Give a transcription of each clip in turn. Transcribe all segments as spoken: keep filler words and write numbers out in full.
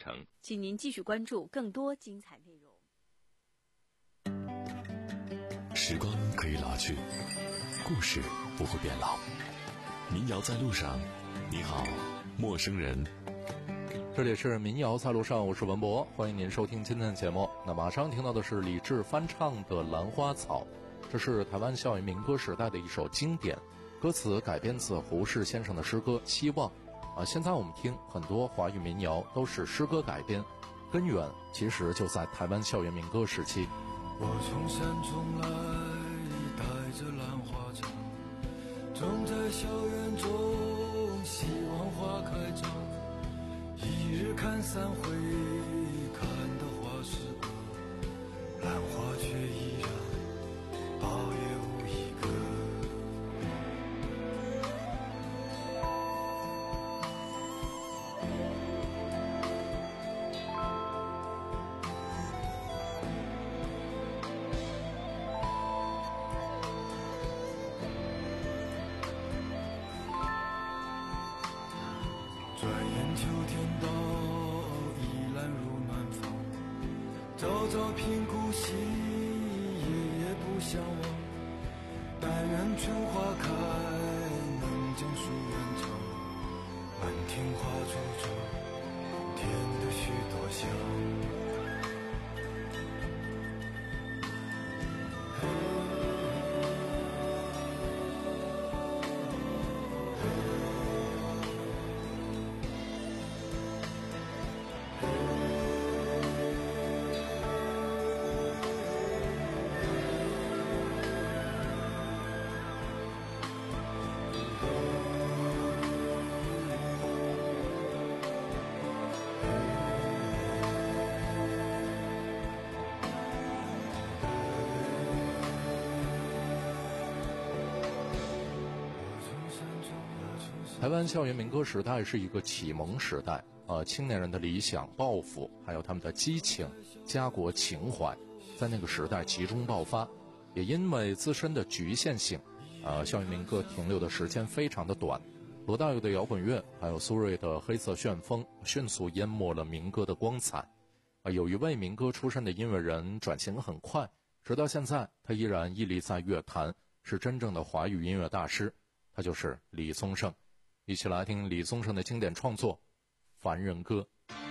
程。 请您继续关注更多精彩内容。 时光可以老去，故事不会变老。民谣在路上，你好，陌生人。 这里是民谣在路上，我是文博，欢迎您收听今天的节目。那马上听到的是李志翻唱的《兰花草》，这是台湾校园民歌时代的一首经典，歌词改编自胡适先生的诗歌《期望》啊。现在我们听很多华语民谣都是诗歌改编，根源其实就在台湾校园民歌时期。 我从山中来，带着兰花草，种在校园中，希望花开长。一日看三回，看的花是个，兰花却依然苞也无一个。转眼秋天到，依兰入暖房。朝朝频顾惜，夜夜不相忘。但愿春花开，能将书远长。满庭花簇着，添得许多香。 台湾校园民歌时代是一个启蒙时代，呃，青年人的理想、抱负，还有他们的激情、家国情怀，在那个时代集中爆发。也因为自身的局限性，呃，校园民歌停留的时间非常的短。罗大佑的摇滚乐，还有苏芮的黑色旋风，迅速淹没了民歌的光彩。呃，有一位民歌出身的音乐人转型很快，直到现在，他依然屹立在乐坛，是真正的华语音乐大师，他就是李宗盛。一起来听李宗盛的经典创作《凡人歌》。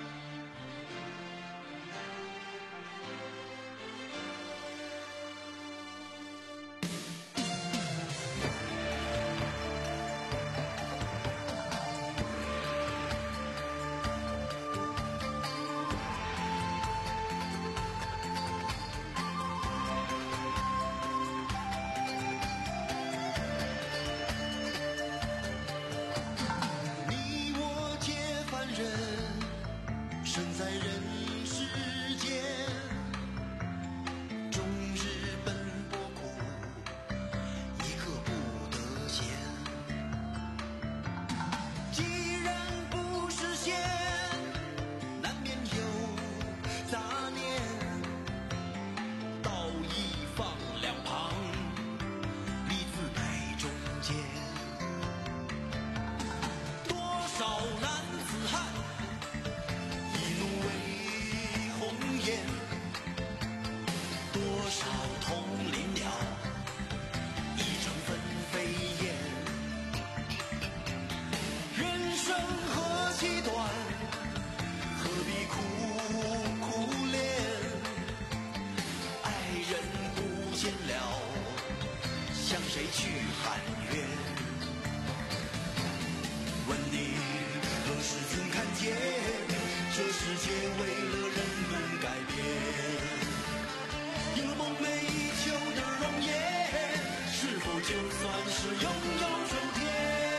这世界为了人们改变，有了梦寐以求的容颜，是否就算是拥有春天？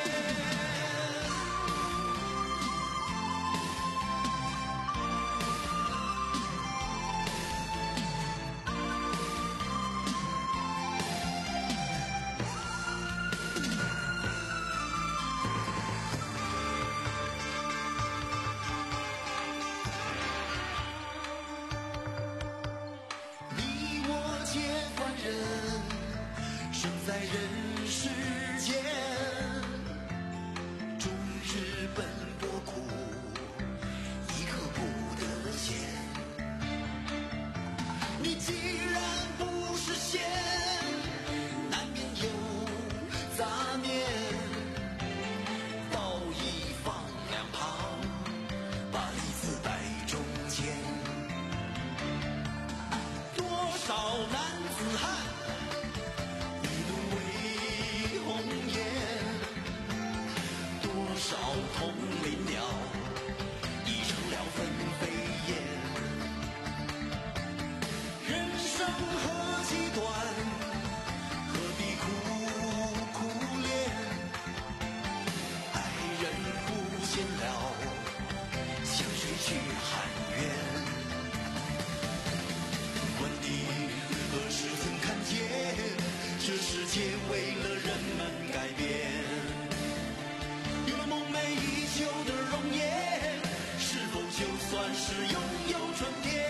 是拥有春天。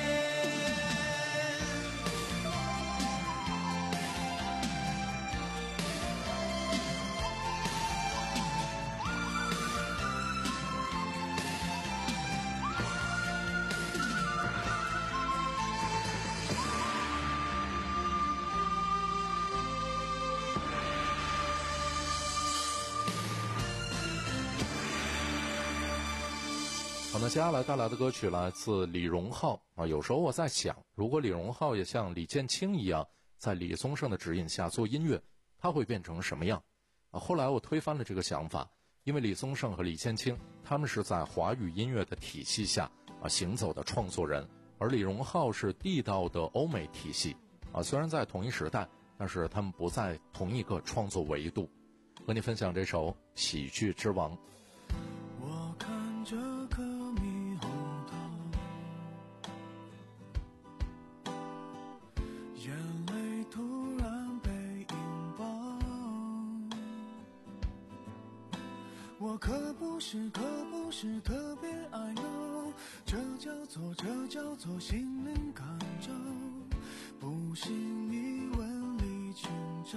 好，那接下来带来的歌曲来自李荣浩啊。有时候我在想，如果李荣浩也像李建清一样，在李宗盛的指引下做音乐，他会变成什么样啊？后来我推翻了这个想法，因为李宗盛和李建清他们是在华语音乐的体系下啊行走的创作人，而李荣浩是地道的欧美体系啊。虽然在同一时代，但是他们不在同一个创作维度。和你分享这首《喜剧之王》。 我看着颗猕猴桃，眼泪突然被引爆。我可不是可不是特别爱闹，这叫做这叫做心灵感召，不信你问李清照。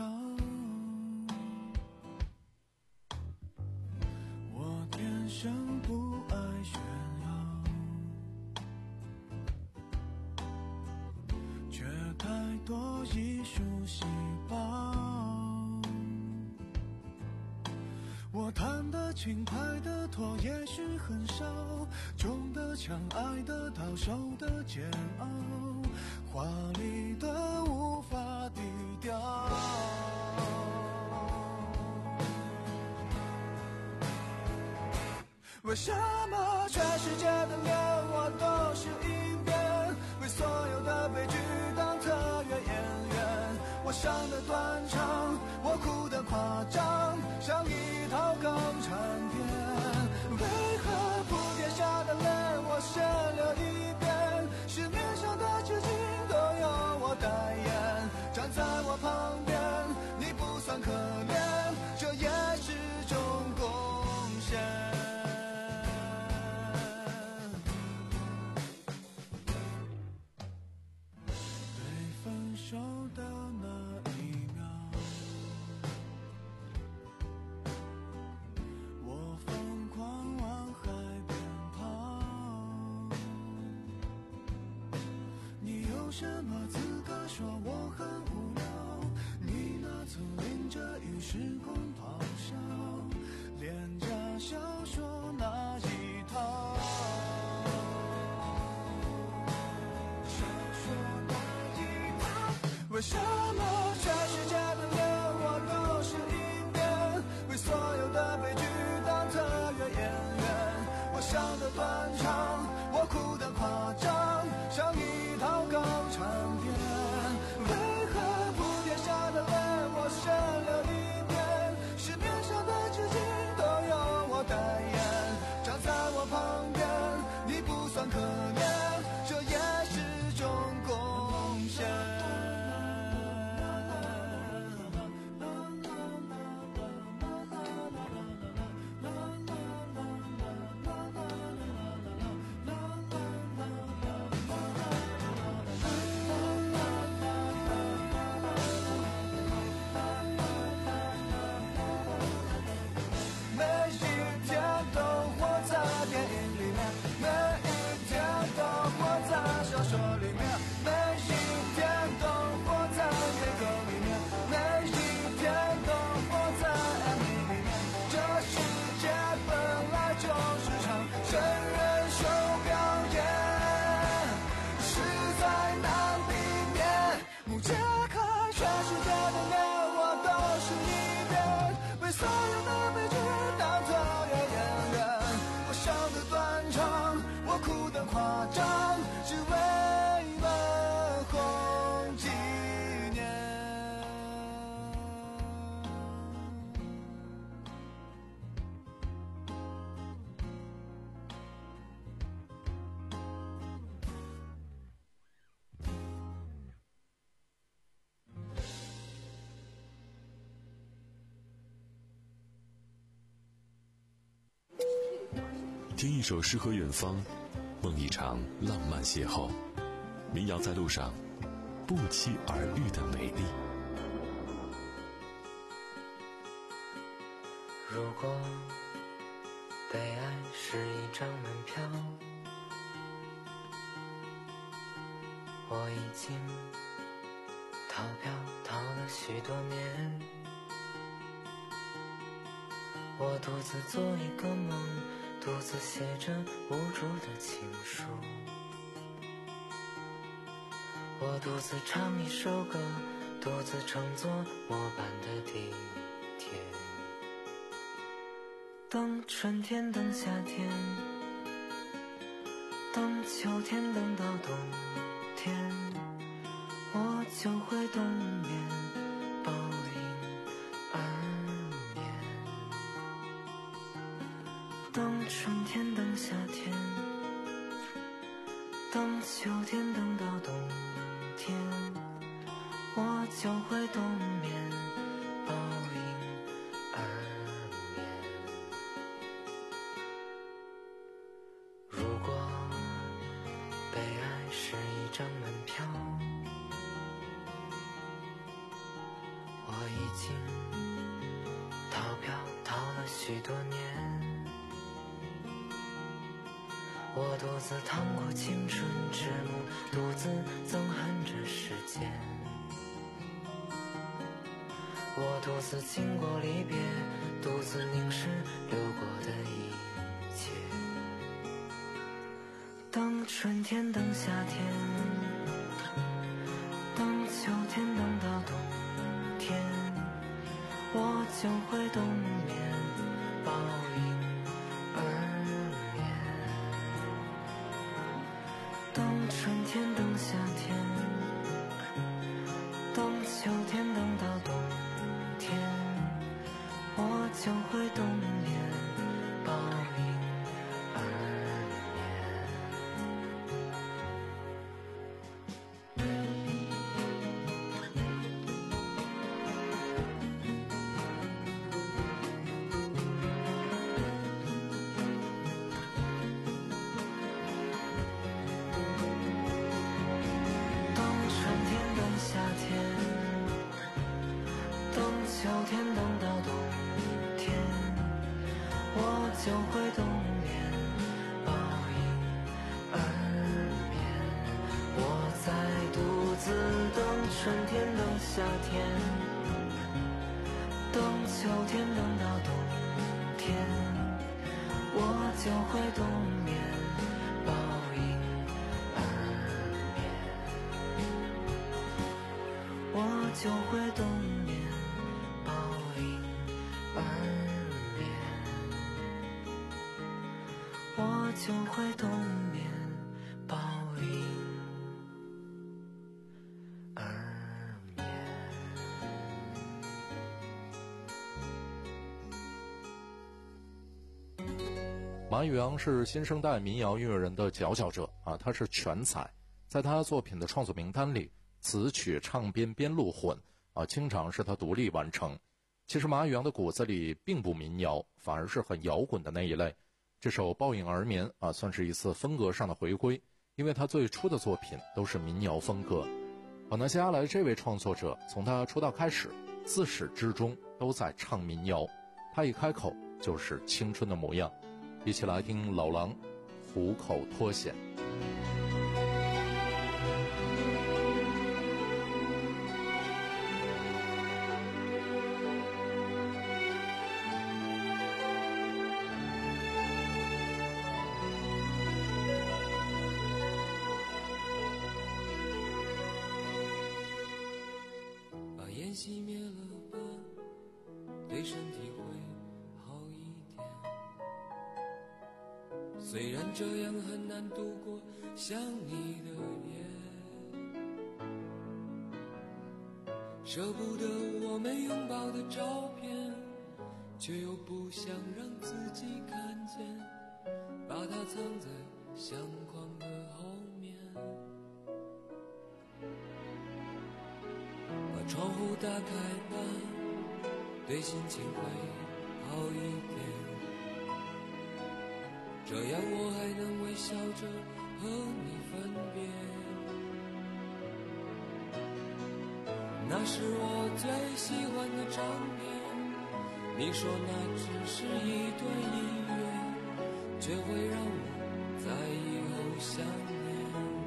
天生不爱炫耀，却太多艺术细胞。我弹得轻，拍得脱，也许很少，中的强，爱得到，受的煎熬，华丽的无法低调。为什么全世界的脸我都是一遍？为所有的悲剧当特约演员。我伤得断肠，我哭得夸张，像一套港产片。为何铺天下的泪我先流一遍？市面上的纸巾都由我代言。站在我旁边，你不算可怜，这也是种贡献。手的那一秒，我疯狂往海边跑。你有什么资格说我很无聊？你那次淋着雨时空咆哮，廉价小说那一套。为什么全世界的脸我都是一遍？为所有的悲剧当特约演员。我伤得断肠，我哭得夸张，像一套港产片。为何铺天下的泪我先流一遍？市面上的纸巾都由我代言。站在我旁边，你不算可怜，这也是种贡献。夸张，只为了红纪念。 听一首诗和远方， 逢一场浪漫邂逅。民谣在路上，不期而遇的美丽。 如果被爱是一张门票，我已经逃票逃了许多年，我独自做一个梦，独自写着无助的情书，我独自唱一首歌，独自乘坐末班的地铁，等春天，等夏天，等秋天，等到冬天，我就会冬眠，抱婴而眠。等春天，等夏天，等秋天，等到冬天，我就会冬眠，抱婴而眠。如果被爱是一张门票，我已经逃票逃了许多年，我独自趟过青春之路，独自憎恨着时间，我独自经过离别，独自凝视流过的一切，等春天，等夏天，等秋天，等到冬天，我就会冬眠，抱婴而眠。等春天，等夏天，等秋天，等到冬天，我就会冬眠，抱婴而眠。等春天，等夏天，等秋天，等到冬天，我就会冬眠，抱婴而眠。我在独自等春天，等夏天，等秋天，等到冬天，我就会冬眠，抱婴而眠。我就会冬眠，抱婴而眠。我就会冬眠，抱婴而眠。 马宇阳是新生代民谣音乐人的佼佼者啊，他是全才，在他作品的创作名单里，词曲唱编编录混啊，经常是他独立完成。其实马宇阳的骨子里并不民谣，反而是很摇滚的那一类。这首《抱婴而眠》啊，算是一次风格上的回归，因为他最初的作品都是民谣风格。好，那接下来这位创作者从他出道开始，自始至终都在唱民谣，他一开口就是青春的模样。一起来听老狼虎口脱险。 把烟熄灭了吧，对身体会好一点。虽然这样很难度过想你的夜，舍不得我们拥抱的照片，却又不想让自己看见，把它藏在相框的后面。把窗户打开吧，对心情会好一点，这样我还能微笑着和你分别。那是我最喜欢的唱片，你说那只是一段音乐，却会让我在以后想念。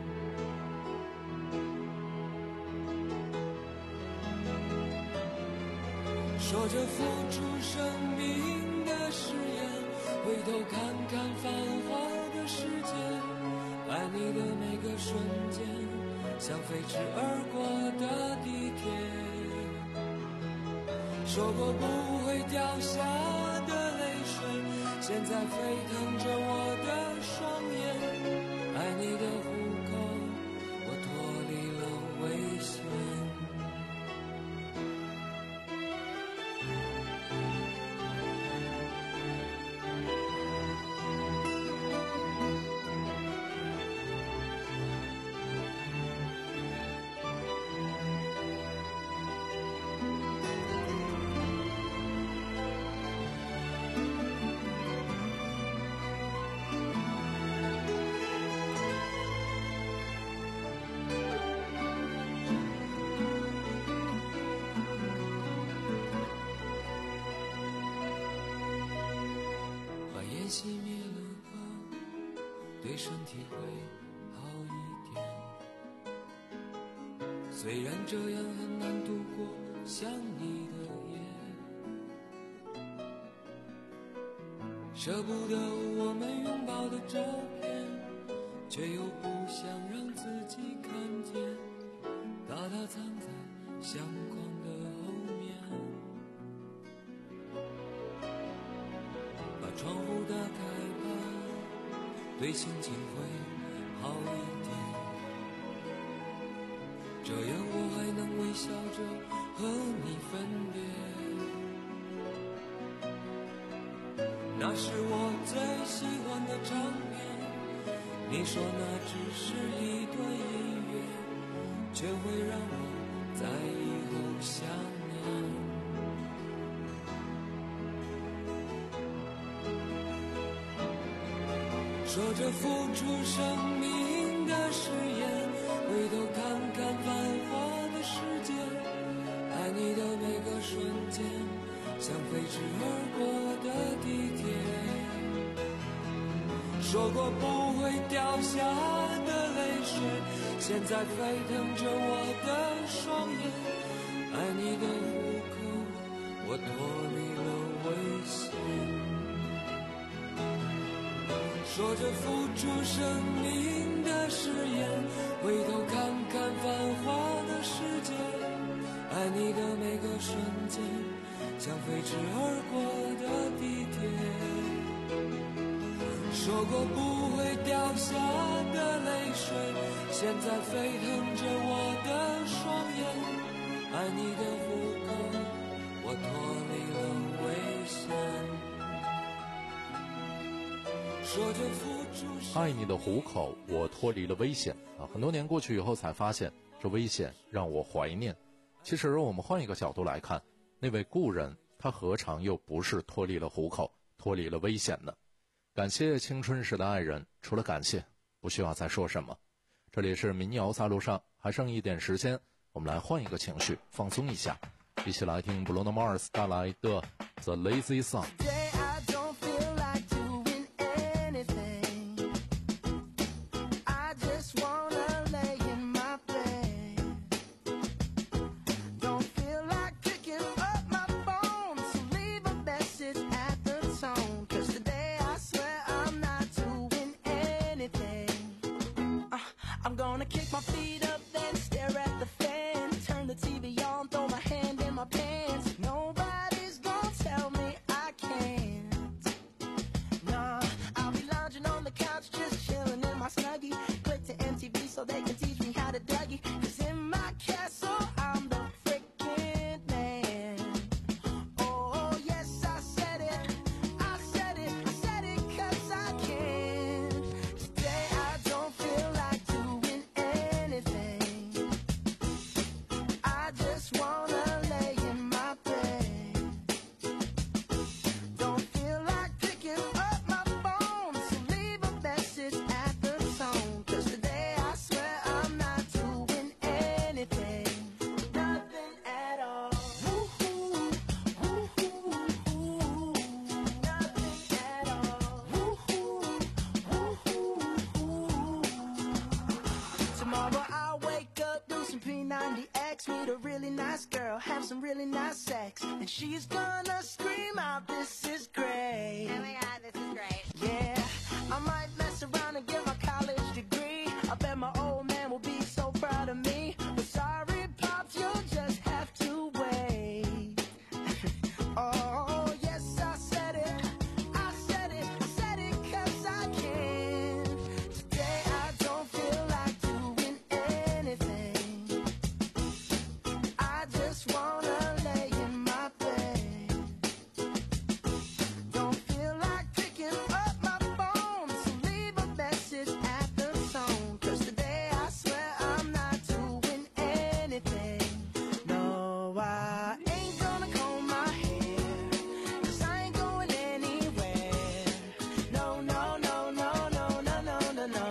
说着付出生命的誓言，回头看看繁华的世界，爱你的每个瞬间，像飞驰而过的地铁。说过不会掉下的泪水，现在沸腾着我的双眼。爱你的虎口，我脱离了危险。熄灭了吧，对身体会好一点。虽然这样很难度过想你的夜，舍不得我们拥抱的照片，却又不想让自己看见，把它藏在相框的后面。窗户打开吧，对心情会好一点，这样我还能微笑着和你分别。那是我最喜欢的唱片，你说那只是一段音乐，却会让我在以后想念。说着付出生命的誓言，回头看看繁华的世界，爱你的每个瞬间，像飞驰而过的地铁。说过不会掉下的泪水，现在沸腾着我的双眼。爱你的虎口，我脱离了危险。说着付出生命的誓言，回头看看繁华的世界，爱你的每个瞬间，像飞驰而过的地铁。说过不会掉下的泪水，现在沸腾着我的双眼。爱你的虎口，我脱离了危险。 爱你的虎口，我脱离了危险啊！很多年过去以后才发现，这危险让我怀念。其实我们换一个角度来看，那位故人他何尝又不是脱离了虎口，脱离了危险呢？感谢青春时的爱人，除了感谢不需要再说什么。这里是民谣在路上，还剩一点时间，我们来换一个情绪，放松一下，一起来听 Bruno Mars 带来的 The Lazy Song。 I'm gonna kick my feet up, then stare at the fan. Turn the T V on, throw my hand in my pants. Nobody's gonna tell me I can't. Nah, I'll be lounging on the couch, just chilling in my Snuggie. Click to M T V so they can teach me how to Dougie. Cause in my castle, I'm the freaking man. Oh, yes, I said it. I said it. I said it cause I can. Today I don't feel like doing anything. ninety X, meet a really nice girl, have some really nice sex, and she's gonna scream out, this is great. Oh my god, this is great. Yeah, I might mess around and get my college degree. I bet my old man will be so proud of me. But sorry, Pops, you'll just have to wait. Oh, yes, I said it. I said it. I said it 'cause I can. Today I don't feel like doing anything. I just wanna lay in my bed. Don't feel like picking up my phone, so leave a message at the tone. 'Cause today I swear I'm not doing anything. No, I ain't gonna comb my hair, 'cause I ain't going anywhere. No, no, no, no, no, no, no, no, no.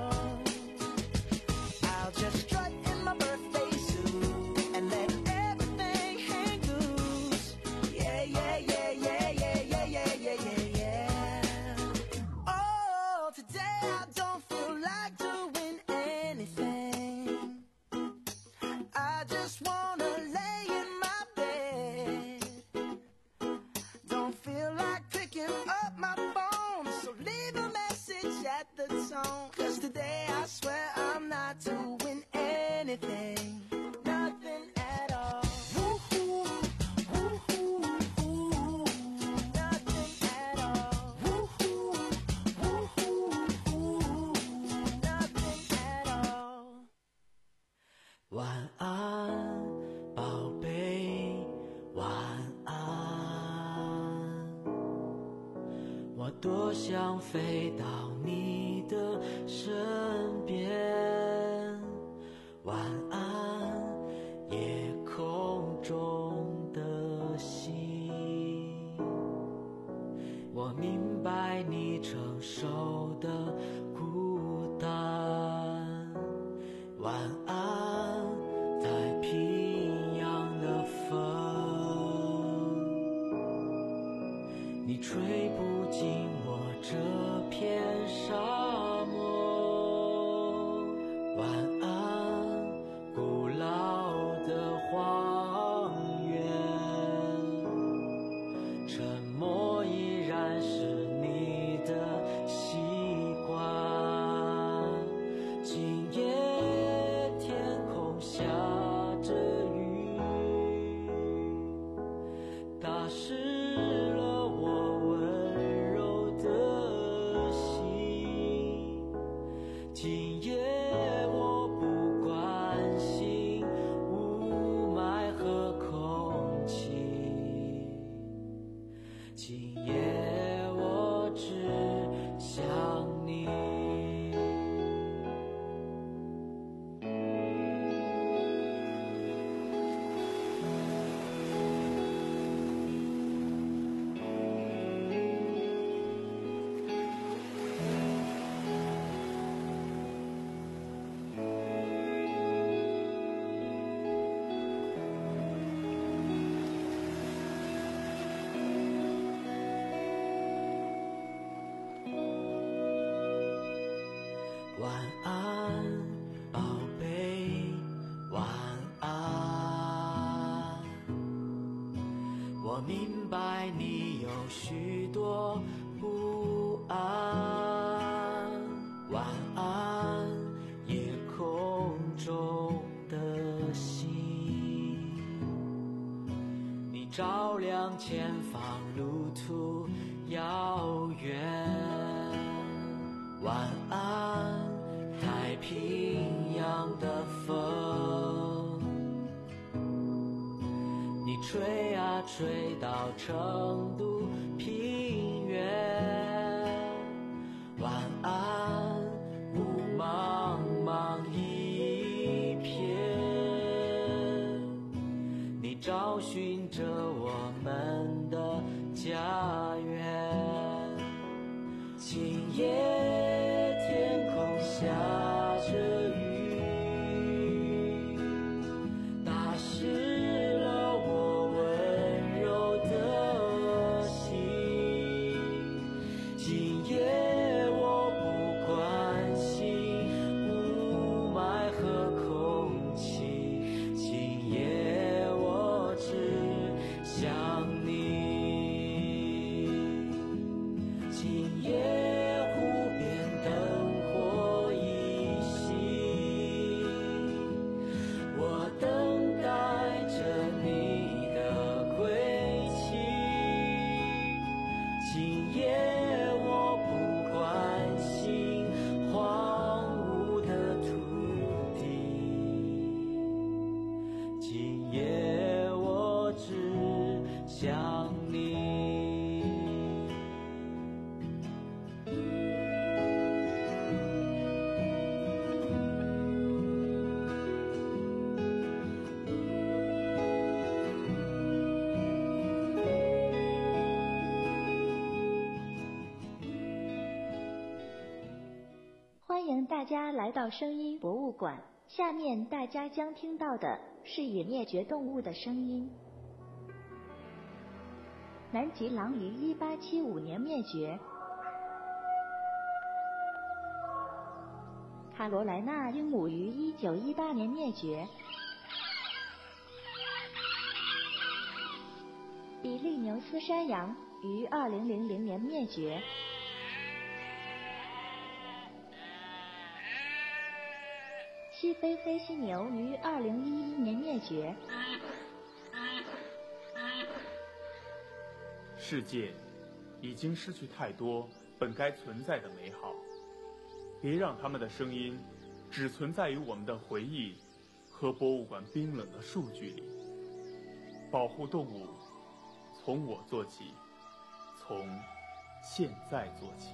I'll just strut in my birthday suit and let everything hang loose. Yeah, yeah, yeah, yeah, yeah, yeah, yeah, yeah, yeah, yeah. Oh, today I don't feel like doing anything. I just wanna lay in my bed. Don't feel like picking up my phone, so leave a message at the tone. 'Cause today I swear I'm not doing anything. Nothing at all. Woo-hoo, woo-hoo, woo-hoo. Nothing at all. Woo-hoo, woo-hoo, woo-hoo. Nothing at all. 晚安，宝贝，晚安。我多想飞到你的身边。晚安，夜空中的星。我明白你承受的孤单。晚安，太平洋的风，你吹不进我这片沙漠。晚安，古老的荒原，沉默依然是你的习惯。今夜天空下着雨，打湿了我温柔的心。今夜我不关心雾霾和空气，今夜我只想你。晚安，宝贝，晚安。我明白你有许多不安。晚安，夜空中的星，你照亮前方路途遥远。晚安，太平洋的风，你吹啊吹到成都平原。晚安，雾茫茫一片，你找寻着我们的家园。今夜天空下着雨，打湿了我温柔的心。今夜我不关心雾霾和空气， 家来到声音博物馆，下面大家将听到的是已灭绝动物的声音。南极狼于一八七五年灭绝，卡罗莱纳鹦鹉于一九一八年灭绝，比利牛斯山羊于二零零零年灭绝，西非黑犀牛于二零一一年灭绝。 世界已经失去太多本该存在的美好，别让他们的声音只存在于我们的回忆和博物馆冰冷的数据里。保护动物，从我做起，从现在做起。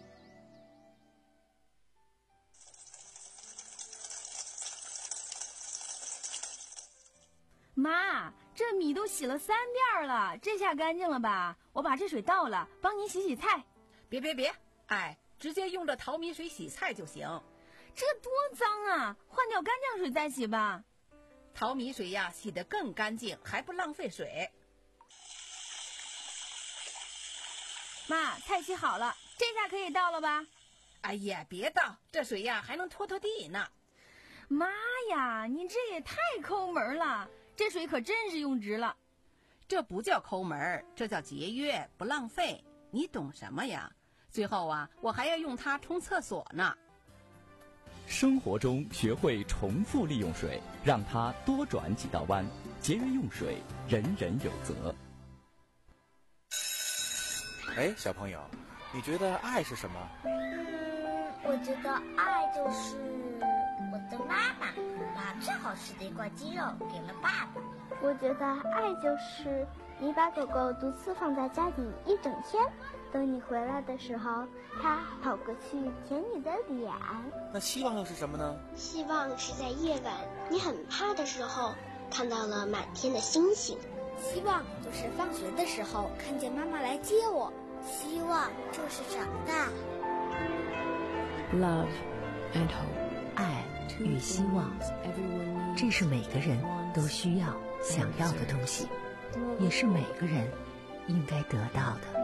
妈，这米都洗了三遍了，这下干净了吧？我把这水倒了，帮您洗洗菜。 别别别，哎，直接用这淘米水洗菜就行。 这多脏啊，换掉干净水再洗吧。 淘米水呀，洗得更干净，还不浪费水。 妈，菜洗好了，这下可以倒了吧？ 哎呀，别倒，这水呀还能拖拖地呢。 妈呀，你这也太抠门了，这水可真是用值了。 这不叫抠门，这叫节约，不浪费。你懂什么呀？最后啊，我还要用它冲厕所呢。 生活中学会重复利用水，让它多转几道弯，节约用水，人人有责。 哎，小朋友，你觉得爱是什么？ 嗯，我觉得爱就是我的妈妈把最好吃的一块鸡肉给了爸爸。 我觉得爱就是你把狗狗独自放在家里一整天，等你回来的时候，它跑过去舔你的脸。 那希望又是什么呢？ 希望是在夜晚你很怕的时候，看到了满天的星星。 希望就是放学的时候看见妈妈来接我。 希望就是长大。 Love and hope， 爱与希望，这是每个人都需要、想要的东西，也是每个人应该得到的。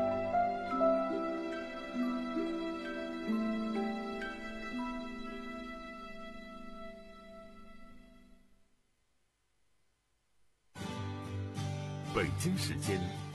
北京时间